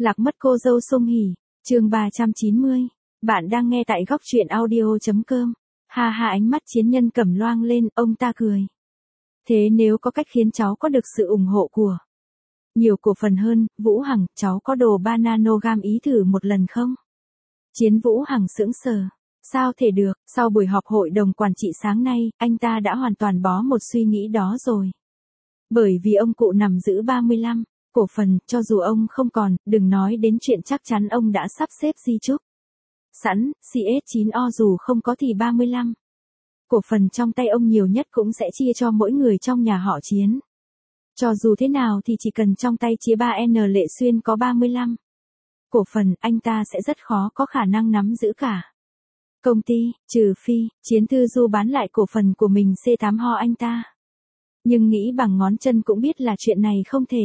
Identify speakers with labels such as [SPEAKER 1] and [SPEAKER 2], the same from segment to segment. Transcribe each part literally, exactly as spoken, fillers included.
[SPEAKER 1] Lạc mất cô dâu Song Hỷ, chương ba trăm chín mươi. Bạn đang nghe tại góc truyện audio chấm com. Ha ha, ánh mắt Chiến Nhân cầm loang lên, ông ta cười. Thế nếu có cách khiến cháu có được sự ủng hộ của nhiều cổ phần hơn, Vũ Hằng, cháu có đồ ba nanogram ý thử một lần không? Chiến Vũ Hằng sững sờ. Sao thể được, sau buổi họp hội đồng quản trị sáng nay, anh ta đã hoàn toàn bó một suy nghĩ đó rồi. Bởi vì ông cụ nằm giữ ba mươi lăm cổ phần, cho dù ông không còn, đừng nói đến chuyện chắc chắn ông đã sắp xếp di chúc sẵn, xê ét chín o dù không có thì ba mươi lăm cổ phần trong tay ông nhiều nhất cũng sẽ chia cho mỗi người trong nhà họ Chiến. Cho dù thế nào thì chỉ cần trong tay chia ba N Lệ Xuyên có ba mươi lăm cổ phần, anh ta sẽ rất khó có khả năng nắm giữ cả công ty, trừ phi, Chiến Thư Du bán lại cổ phần của mình C tám ho anh ta. Nhưng nghĩ bằng ngón chân cũng biết là chuyện này không thể.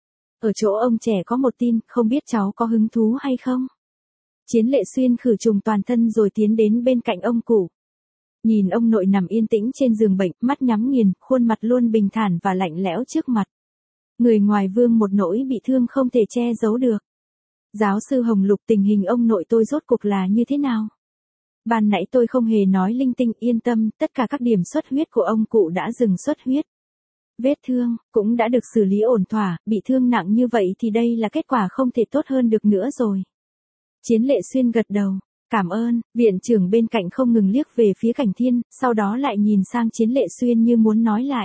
[SPEAKER 1] Ở chỗ ông trẻ có một tin, không biết cháu có hứng thú hay không? Chiến Lệ Xuyên khử trùng toàn thân rồi tiến đến bên cạnh ông cụ. Nhìn ông nội nằm yên tĩnh trên giường bệnh, mắt nhắm nghiền, khuôn mặt luôn bình thản và lạnh lẽo trước mặt. Người ngoài vương một nỗi bị thương không thể che giấu được. Giáo sư Hồng Lục, tình hình ông nội tôi rốt cuộc là như thế nào? Ban nãy tôi không hề nói linh tinh, yên tâm, tất cả các điểm xuất huyết của ông cụ đã dừng xuất huyết. Vết thương, cũng đã được xử lý ổn thỏa, bị thương nặng như vậy thì đây là kết quả không thể tốt hơn được nữa rồi. Chiến Lệ Xuyên gật đầu, cảm ơn, viện trưởng bên cạnh không ngừng liếc về phía Cảnh Thiên, sau đó lại nhìn sang Chiến Lệ Xuyên như muốn nói lại.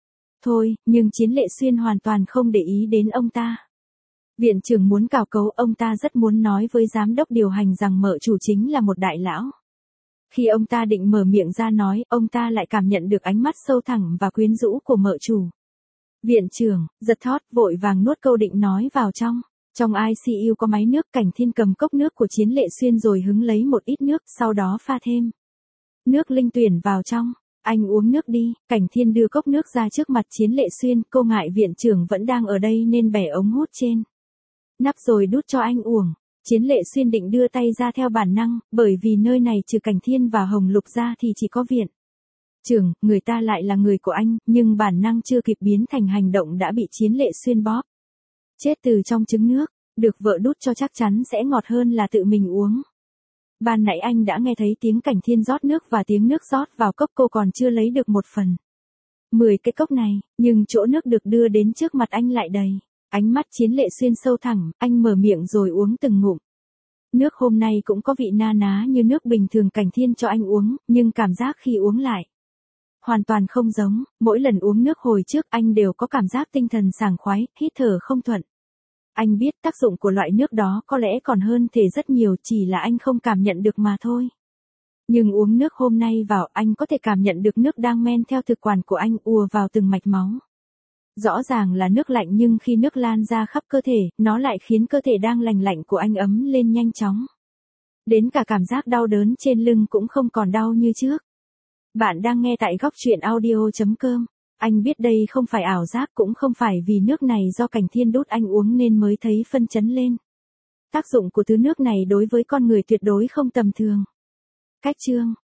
[SPEAKER 1] Thôi, nhưng Chiến Lệ Xuyên hoàn toàn không để ý đến ông ta. Viện trưởng muốn cào cấu, ông ta rất muốn nói với giám đốc điều hành rằng mợ chủ chính là một đại lão. Khi ông ta định mở miệng ra nói, ông ta lại cảm nhận được ánh mắt sâu thẳm và quyến rũ của mợ chủ. Viện trưởng, giật thót, vội vàng nuốt câu định nói vào trong. Trong i xê u có máy nước, Cảnh Thiên cầm cốc nước của Chiến Lệ Xuyên rồi hứng lấy một ít nước, sau đó pha thêm nước linh tuyển vào trong. Anh uống nước đi, Cảnh Thiên đưa cốc nước ra trước mặt Chiến Lệ Xuyên, cô ngại viện trưởng vẫn đang ở đây nên bẻ ống hút trên nắp rồi đút cho anh uống. Chiến Lệ Xuyên định đưa tay ra theo bản năng, bởi vì nơi này trừ Cảnh Thiên và Hồng Lục ra thì chỉ có viện trưởng, người ta lại là người của anh, nhưng bản năng chưa kịp biến thành hành động đã bị Chiến Lệ Xuyên bóp chết từ trong trứng nước, được vợ đút cho chắc chắn sẽ ngọt hơn là tự mình uống. Ban nãy anh đã nghe thấy tiếng Cảnh Thiên rót nước và tiếng nước rót vào cốc, cô còn chưa lấy được một phần mười cái cốc này, nhưng chỗ nước được đưa đến trước mặt anh lại đầy. Ánh mắt Chiến Lệ Xuyên sâu thẳm, anh mở miệng rồi uống từng ngụm. Nước hôm nay cũng có vị na ná như nước bình thường Cảnh Thiên cho anh uống, nhưng cảm giác khi uống lại hoàn toàn không giống, mỗi lần uống nước hồi trước anh đều có cảm giác tinh thần sảng khoái, hít thở không thuận. Anh biết tác dụng của loại nước đó có lẽ còn hơn thể rất nhiều, chỉ là anh không cảm nhận được mà thôi. Nhưng uống nước hôm nay vào, anh có thể cảm nhận được nước đang men theo thực quản của anh ùa vào từng mạch máu. Rõ ràng là nước lạnh nhưng khi nước lan ra khắp cơ thể, nó lại khiến cơ thể đang lành lạnh của anh ấm lên nhanh chóng. Đến cả cảm giác đau đớn trên lưng cũng không còn đau như trước. Bạn đang nghe tại góc truyện audio chấm com. Anh biết đây không phải ảo giác, cũng không phải vì nước này do Cảnh Thiên đút anh uống nên mới thấy phân chấn lên. Tác dụng của thứ nước này đối với con người tuyệt đối không tầm thường. Cách chương